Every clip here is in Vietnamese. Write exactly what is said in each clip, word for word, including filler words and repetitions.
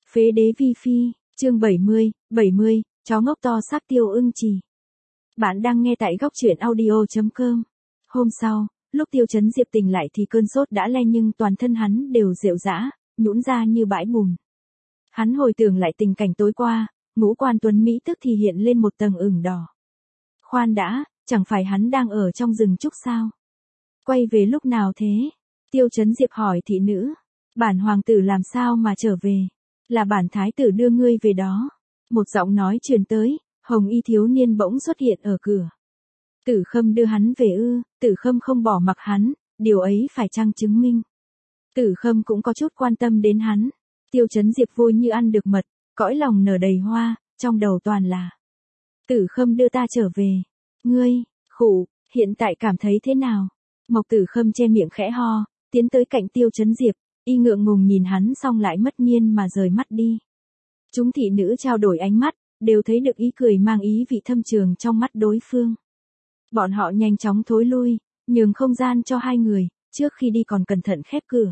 Phế đế vi phi, chương bảy mươi, bảy mươi, chó ngốc to xác Tiêu Ưng Trì. Bạn đang nghe tại góc truyện audio chấm com. Hôm sau, lúc Tiêu Chấn Diệp tỉnh lại thì cơn sốt đã lên nhưng toàn thân hắn đều rệu rã, nhũn ra như bãi bùn. Hắn hồi tưởng lại tình cảnh tối qua, ngũ quan tuấn Mỹ tức thì hiện lên một tầng ửng đỏ. Khoan đã, chẳng phải hắn đang ở trong rừng trúc sao? Quay về lúc nào thế? Tiêu Chấn Diệp hỏi thị nữ. Bản hoàng tử làm sao mà trở về? Là bản thái tử đưa ngươi về đó. Một giọng nói truyền tới, hồng y thiếu niên bỗng xuất hiện ở cửa. Tử Khâm đưa hắn về ư? Tử Khâm không bỏ mặc hắn, điều ấy phải chăng chứng minh? Tử Khâm cũng có chút quan tâm đến hắn. Tiêu Chấn Diệp vui như ăn được mật, cõi lòng nở đầy hoa, trong đầu toàn là. Tử Khâm đưa ta trở về. Ngươi, khụ, hiện tại cảm thấy thế nào? Mộc Tử Khâm che miệng khẽ ho, tiến tới cạnh Tiêu Chấn Diệp, y ngượng ngùng nhìn hắn xong lại mất nhiên mà rời mắt đi. Chúng thị nữ trao đổi ánh mắt, đều thấy được ý cười mang ý vị thâm trường trong mắt đối phương. Bọn họ nhanh chóng thối lui, nhường không gian cho hai người, trước khi đi còn cẩn thận khép cửa.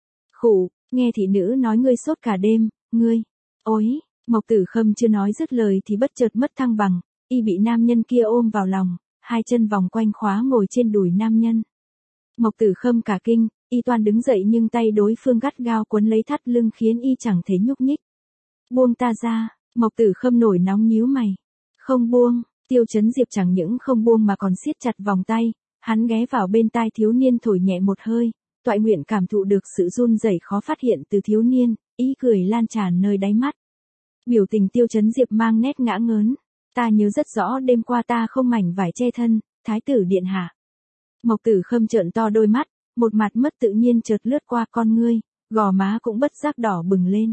Khụ, nghe thị nữ nói ngươi sốt cả đêm, ngươi, ôi, Mộc Tử Khâm chưa nói dứt lời thì bất chợt mất thăng bằng, y bị nam nhân kia ôm vào lòng, hai chân vòng quanh khóa ngồi trên đùi nam nhân. Mộc Tử Khâm cả kinh, y toan đứng dậy nhưng tay đối phương gắt gao quấn lấy thắt lưng khiến y chẳng thể nhúc nhích. Buông ta ra, Mộc Tử Khâm nổi nóng nhíu mày. Không buông, Tiêu Chấn Diệp chẳng những không buông mà còn siết chặt vòng tay, hắn ghé vào bên tai thiếu niên thổi nhẹ một hơi, toại nguyện cảm thụ được sự run rẩy khó phát hiện từ thiếu niên, ý cười lan tràn nơi đáy mắt. Biểu tình Tiêu Chấn Diệp mang nét ngã ngớn. Ta nhớ rất rõ đêm qua ta không mảnh vải che thân, thái tử điện hạ. Mộc Tử Khâm trợn to đôi mắt, một mặt mất tự nhiên chợt lướt qua con ngươi, gò má cũng bất giác đỏ bừng lên.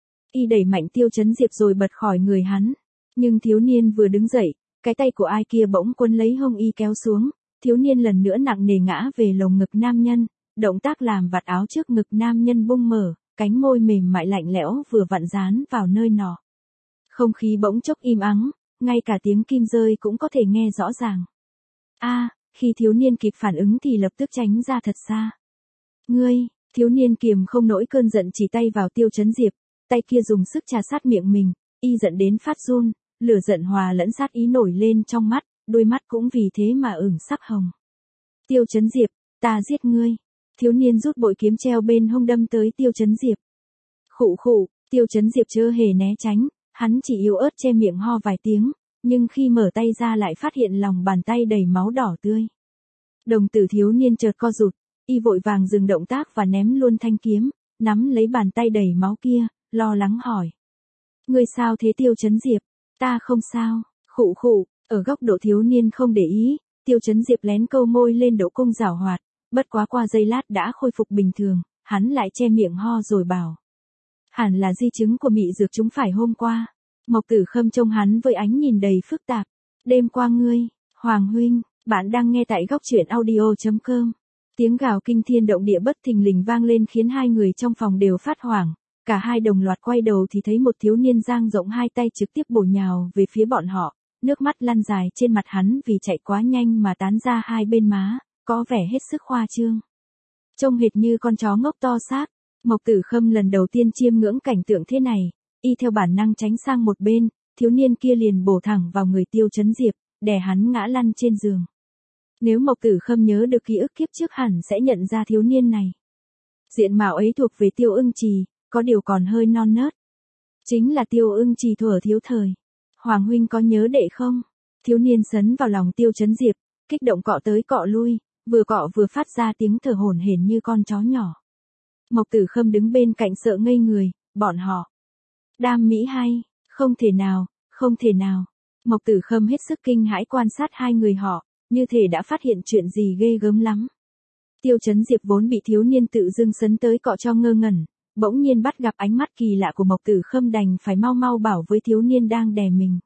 Y đẩy mạnh Tiêu Chấn Diệp rồi bật khỏi người hắn. Nhưng thiếu niên vừa đứng dậy, cái tay của ai kia bỗng quấn lấy hông y kéo xuống, thiếu niên lần nữa nặng nề ngã về lồng ngực nam nhân, động tác làm vạt áo trước ngực nam nhân bung mở, cánh môi mềm mại lạnh lẽo vừa vặn dán vào nơi nọ. Không khí bỗng chốc im ắng, ngay cả tiếng kim rơi cũng có thể nghe rõ ràng. A, à, khi thiếu niên kịp phản ứng thì lập tức tránh ra thật xa. Ngươi, thiếu niên kiềm không nổi cơn giận chỉ tay vào Tiêu Chấn Diệp, tay kia dùng sức trà sát miệng mình, y giận đến phát run, lửa giận hòa lẫn sát ý nổi lên trong mắt, đôi mắt cũng vì thế mà ửng sắc hồng. Tiêu Chấn Diệp, ta giết ngươi. Thiếu niên rút bội kiếm treo bên hông đâm tới Tiêu Chấn Diệp. Khụ khụ, Tiêu Chấn Diệp chưa hề né tránh, hắn chỉ yếu ớt che miệng ho vài tiếng, nhưng khi mở tay ra lại phát hiện lòng bàn tay đầy máu đỏ tươi. Đồng tử thiếu niên chợt co rụt, y vội vàng dừng động tác và ném luôn thanh kiếm, nắm lấy bàn tay đầy máu kia, lo lắng hỏi. Ngươi sao thế Tiêu Chấn Diệp? Ta không sao, khụ khụ, ở góc độ thiếu niên không để ý, Tiêu Chấn Diệp lén câu môi lên độ cung giảo hoạt, bất quá qua giây lát đã khôi phục bình thường, hắn lại che miệng ho rồi bảo. Hẳn là di chứng của mị dược chúng phải hôm qua. Mộc Tử Khâm trông hắn với ánh nhìn đầy phức tạp. Đêm qua ngươi, Hoàng huynh, bạn đang nghe tại góc truyện audio chấm com. Tiếng gào kinh thiên động địa bất thình lình vang lên khiến hai người trong phòng đều phát hoảng. Cả hai đồng loạt quay đầu thì thấy một thiếu niên dang rộng hai tay trực tiếp bổ nhào về phía bọn họ. Nước mắt lăn dài trên mặt hắn vì chạy quá nhanh mà tán ra hai bên má, có vẻ hết sức khoa trương. Trông hệt như con chó ngốc to xác. Mộc Tử Khâm lần đầu tiên chiêm ngưỡng cảnh tượng thế này, y theo bản năng tránh sang một bên, thiếu niên kia liền bổ thẳng vào người Tiêu Chấn Diệp, đè hắn ngã lăn trên giường. Nếu Mộc Tử Khâm nhớ được ký ức kiếp trước hẳn sẽ nhận ra thiếu niên này. Diện mạo ấy thuộc về Tiêu Ưng Trì, có điều còn hơi non nớt. Chính là Tiêu Ưng Trì thuở thiếu thời. Hoàng huynh có nhớ đệ không? Thiếu niên sấn vào lòng Tiêu Chấn Diệp, kích động cọ tới cọ lui, vừa cọ vừa phát ra tiếng thở hổn hển như con chó nhỏ. Mộc Tử Khâm đứng bên cạnh sợ ngây người, bọn họ. Đam mỹ hay, không thể nào, không thể nào. Mộc Tử Khâm hết sức kinh hãi quan sát hai người họ, như thể đã phát hiện chuyện gì ghê gớm lắm. Tiêu Chấn Diệp vốn bị thiếu niên tự dưng sấn tới cọ cho ngơ ngẩn, bỗng nhiên bắt gặp ánh mắt kỳ lạ của Mộc Tử Khâm đành phải mau mau bảo với thiếu niên đang đè mình.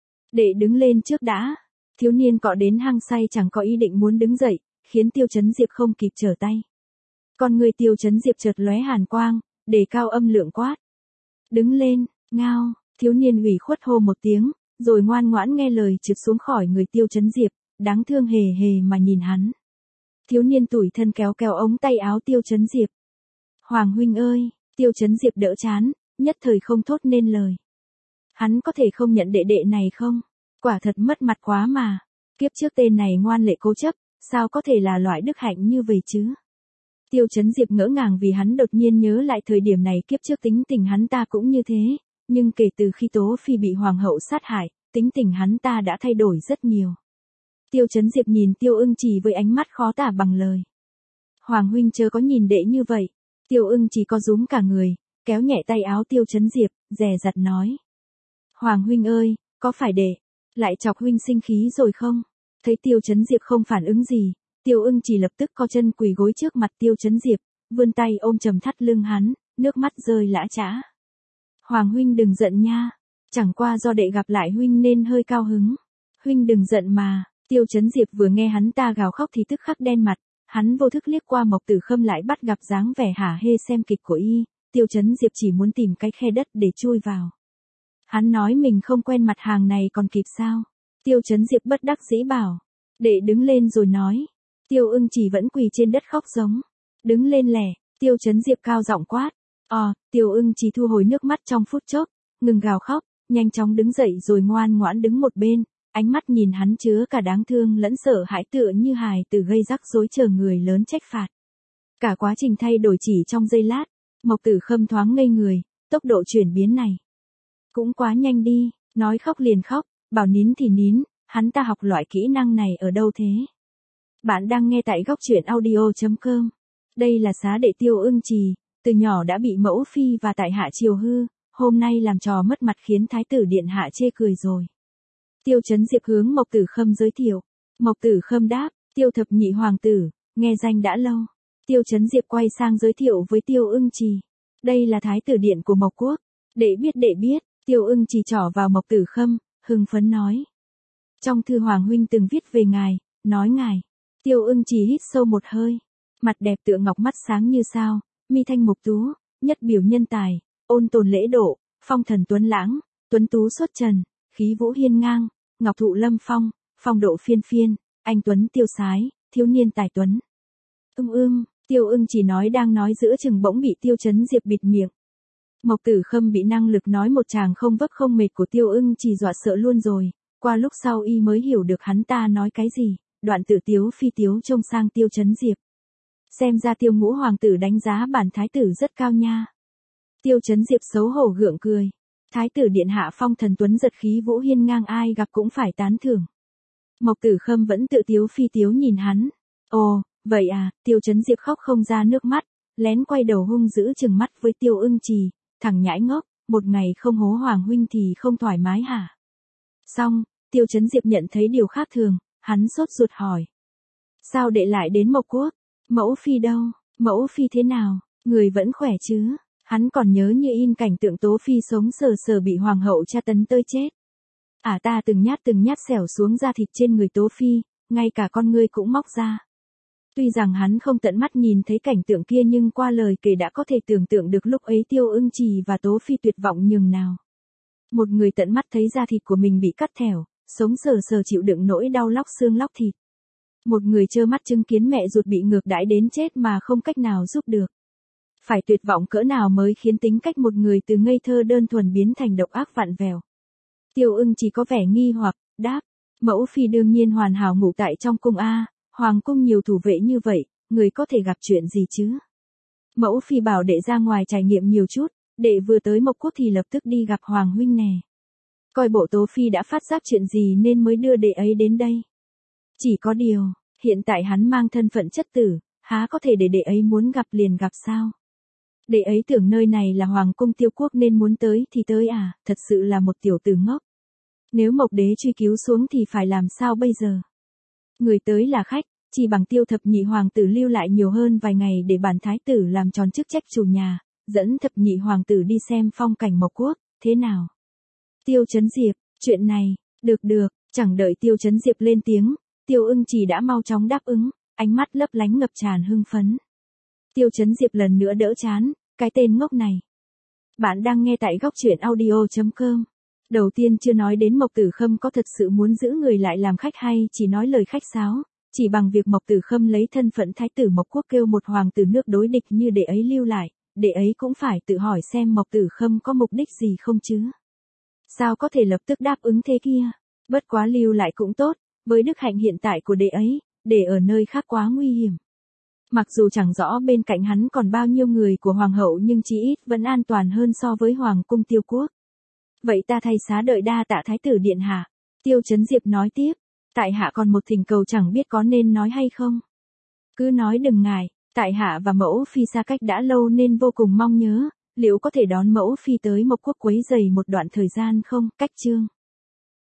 Để đứng lên trước đã. Thiếu niên cọ đến hăng say chẳng có ý định muốn đứng dậy, khiến Tiêu Chấn Diệp không kịp trở tay. Con người Tiêu Chấn Diệp chợt lóe hàn quang, đề cao âm lượng quát. Đứng lên, ngao, thiếu niên ủy khuất hô một tiếng, rồi ngoan ngoãn nghe lời trượt xuống khỏi người Tiêu Chấn Diệp, đáng thương hề hề mà nhìn hắn. Thiếu niên tủi thân kéo kéo ống tay áo Tiêu Chấn Diệp. Hoàng huynh ơi, Tiêu Chấn Diệp đỡ chán, nhất thời không thốt nên lời. Hắn có thể không nhận đệ đệ này không? Quả thật mất mặt quá mà. Kiếp trước tên này ngoan lệ cố chấp, sao có thể là loại đức hạnh như vậy chứ? Tiêu Chấn Diệp ngỡ ngàng vì hắn đột nhiên nhớ lại thời điểm này kiếp trước tính tình hắn ta cũng như thế, nhưng kể từ khi Tố Phi bị hoàng hậu sát hại, tính tình hắn ta đã thay đổi rất nhiều. Tiêu Chấn Diệp nhìn Tiêu Ưng Trì với ánh mắt khó tả bằng lời. Hoàng huynh chớ có nhìn đệ như vậy. Tiêu Ưng Trì co rúm cả người, kéo nhẹ tay áo Tiêu Chấn Diệp, dè dặt nói. Hoàng huynh ơi, có phải đệ lại chọc huynh sinh khí rồi không? Thấy Tiêu Chấn Diệp không phản ứng gì, Tiêu Ưng Trì lập tức co chân quỳ gối trước mặt Tiêu Chấn Diệp, vươn tay ôm chầm thắt lưng hắn, nước mắt rơi lã chã. Hoàng huynh đừng giận nha, chẳng qua do đệ gặp lại huynh nên hơi cao hứng. Huynh đừng giận mà. Tiêu Chấn Diệp vừa nghe hắn ta gào khóc thì tức khắc đen mặt, hắn vô thức liếc qua Mộc Tử Khâm lại bắt gặp dáng vẻ hả hê xem kịch của y, Tiêu Chấn Diệp chỉ muốn tìm cái khe đất để chui vào. Hắn nói mình không quen mặt hàng này còn kịp sao? Tiêu Chấn Diệp bất đắc dĩ bảo, đệ đứng lên rồi nói. Tiêu Ưng Trì vẫn quỳ trên đất khóc giống. Đứng lên lẻ, Tiêu Chấn Diệp cao giọng quát. Ờ, Tiêu Ưng Trì thu hồi nước mắt trong phút chốc, ngừng gào khóc, nhanh chóng đứng dậy rồi ngoan ngoãn đứng một bên. Ánh mắt nhìn hắn chứa cả đáng thương lẫn sợ hãi tựa như hài tử gây rắc rối chờ người lớn trách phạt. Cả quá trình thay đổi chỉ trong giây lát, Mộc Tử Khâm thoáng ngây người, tốc độ chuyển biến này cũng quá nhanh đi, nói khóc liền khóc, bảo nín thì nín, hắn ta học loại kỹ năng này ở đâu thế? Bạn đang nghe tại góc truyện audio chấm com. Đây là xá đệ Tiêu Ưng Trì, từ nhỏ đã bị mẫu phi và tại hạ chiều hư, hôm nay làm trò mất mặt khiến thái tử điện hạ chê cười rồi. Tiêu Chấn Diệp hướng Mộc Tử Khâm giới thiệu. Mộc Tử Khâm đáp, Tiêu thập nhị hoàng tử, nghe danh đã lâu. Tiêu Chấn Diệp quay sang giới thiệu với Tiêu Ưng Trì. Đây là thái tử điện của Mộc Quốc. Đệ biết đệ biết, Tiêu Ưng Trì trỏ vào Mộc Tử Khâm, hưng phấn nói. Trong thư Hoàng huynh từng viết về ngài, nói ngài. Tiêu Ưng Trì hít sâu một hơi. Mặt đẹp tựa ngọc mắt sáng như sao, mi thanh mục tú, nhất biểu nhân tài, ôn tồn lễ độ, phong thần tuấn lãng, tuấn tú xuất trần, khí vũ hiên ngang, ngọc thụ lâm phong, phong độ phiên phiên, anh tuấn tiêu sái, thiếu niên tài tuấn. Ưm ưm, Tiêu Ưng Trì nói đang nói giữa chừng bỗng bị Tiêu Chấn Diệp bịt miệng. Mộc Tử Khâm bị năng lực nói một tràng không vấp không mệt của Tiêu Ưng Trì dọa sợ luôn rồi, qua lúc sau y mới hiểu được hắn ta nói cái gì, đoạn tử tiếu phi tiếu trông sang Tiêu Chấn Diệp. Xem ra Tiêu Ngũ hoàng tử đánh giá bản thái tử rất cao nha. Tiêu Chấn Diệp xấu hổ gượng cười. Thái tử điện hạ phong thần tuấn giật khí vũ hiên ngang ai gặp cũng phải tán thưởng. Mộc Tử Khâm vẫn tự tiếu phi tiếu nhìn hắn. Ồ, vậy à, Tiêu Chấn Diệp khóc không ra nước mắt, lén quay đầu hung dữ chừng mắt với Tiêu Ưng Trì, thằng nhãi ngốc, một ngày không hố hoàng huynh thì không thoải mái hả? Xong, Tiêu Chấn Diệp nhận thấy điều khác thường, hắn sốt ruột hỏi. Sao đệ lại đến Mộc Quốc? Mẫu phi đâu? Mẫu phi thế nào? Người vẫn khỏe chứ? Hắn còn nhớ như in cảnh tượng Tố Phi sống sờ sờ bị hoàng hậu tra tấn tơi chết. À ta từng nhát từng nhát xẻo xuống da thịt trên người Tố Phi, ngay cả con ngươi cũng móc ra. Tuy rằng hắn không tận mắt nhìn thấy cảnh tượng kia nhưng qua lời kể đã có thể tưởng tượng được lúc ấy Tiêu Ưng Trì và Tố Phi tuyệt vọng nhường nào. Một người tận mắt thấy da thịt của mình bị cắt thẻo, sống sờ sờ chịu đựng nỗi đau lóc xương lóc thịt. Một người trơ mắt chứng kiến mẹ ruột bị ngược đãi đến chết mà không cách nào giúp được. Phải tuyệt vọng cỡ nào mới khiến tính cách một người từ ngây thơ đơn thuần biến thành độc ác vặn vẹo. Tiêu Ưng chỉ có vẻ nghi hoặc, đáp, mẫu phi đương nhiên hoàn hảo ngủ tại trong cung a, hoàng cung nhiều thủ vệ như vậy, người có thể gặp chuyện gì chứ? Mẫu phi bảo đệ ra ngoài trải nghiệm nhiều chút, đệ vừa tới Mộc Quốc thì lập tức đi gặp hoàng huynh nè. Coi bộ Tố Phi đã phát giác chuyện gì nên mới đưa đệ ấy đến đây. Chỉ có điều, hiện tại hắn mang thân phận chất tử, há có thể để đệ ấy muốn gặp liền gặp sao? Đệ ấy tưởng nơi này là hoàng cung Tiêu Quốc nên muốn tới thì tới à, thật sự là một tiểu tử ngốc. Nếu Mộc đế truy cứu xuống thì phải làm sao bây giờ? Người tới là khách, chỉ bằng Tiêu thập nhị hoàng tử lưu lại nhiều hơn vài ngày để bản thái tử làm tròn chức trách chủ nhà, dẫn thập nhị hoàng tử đi xem phong cảnh Mộc Quốc, thế nào? Tiêu Chấn Diệp, chuyện này, được được, chẳng đợi Tiêu Chấn Diệp lên tiếng, Tiêu Ưng Trì đã mau chóng đáp ứng, ánh mắt lấp lánh ngập tràn hưng phấn. Tiêu Chấn Diệp lần nữa đỡ chán, cái tên ngốc này. Bạn đang nghe tại góc truyện audio chấm com. Đầu tiên chưa nói đến Mộc Tử Khâm có thật sự muốn giữ người lại làm khách hay chỉ nói lời khách sáo, chỉ bằng việc Mộc Tử Khâm lấy thân phận thái tử Mộc Quốc kêu một hoàng tử nước đối địch như đệ ấy lưu lại, đệ ấy cũng phải tự hỏi xem Mộc Tử Khâm có mục đích gì không chứ. Sao có thể lập tức đáp ứng thế kia, bất quá lưu lại cũng tốt, với đức hạnh hiện tại của đệ ấy, để ở nơi khác quá nguy hiểm. Mặc dù chẳng rõ bên cạnh hắn còn bao nhiêu người của hoàng hậu nhưng chí ít vẫn an toàn hơn so với hoàng cung Tiêu Quốc. Vậy ta thay xá đợi đa tạ thái tử điện hạ. Tiêu Chấn Diệp nói tiếp, tại hạ còn một thỉnh cầu chẳng biết có nên nói hay không. Cứ nói đừng ngại, tại hạ và mẫu phi xa cách đã lâu nên vô cùng mong nhớ, liệu có thể đón mẫu phi tới Mộc Quốc quấy rầy một đoạn thời gian không? Cách chương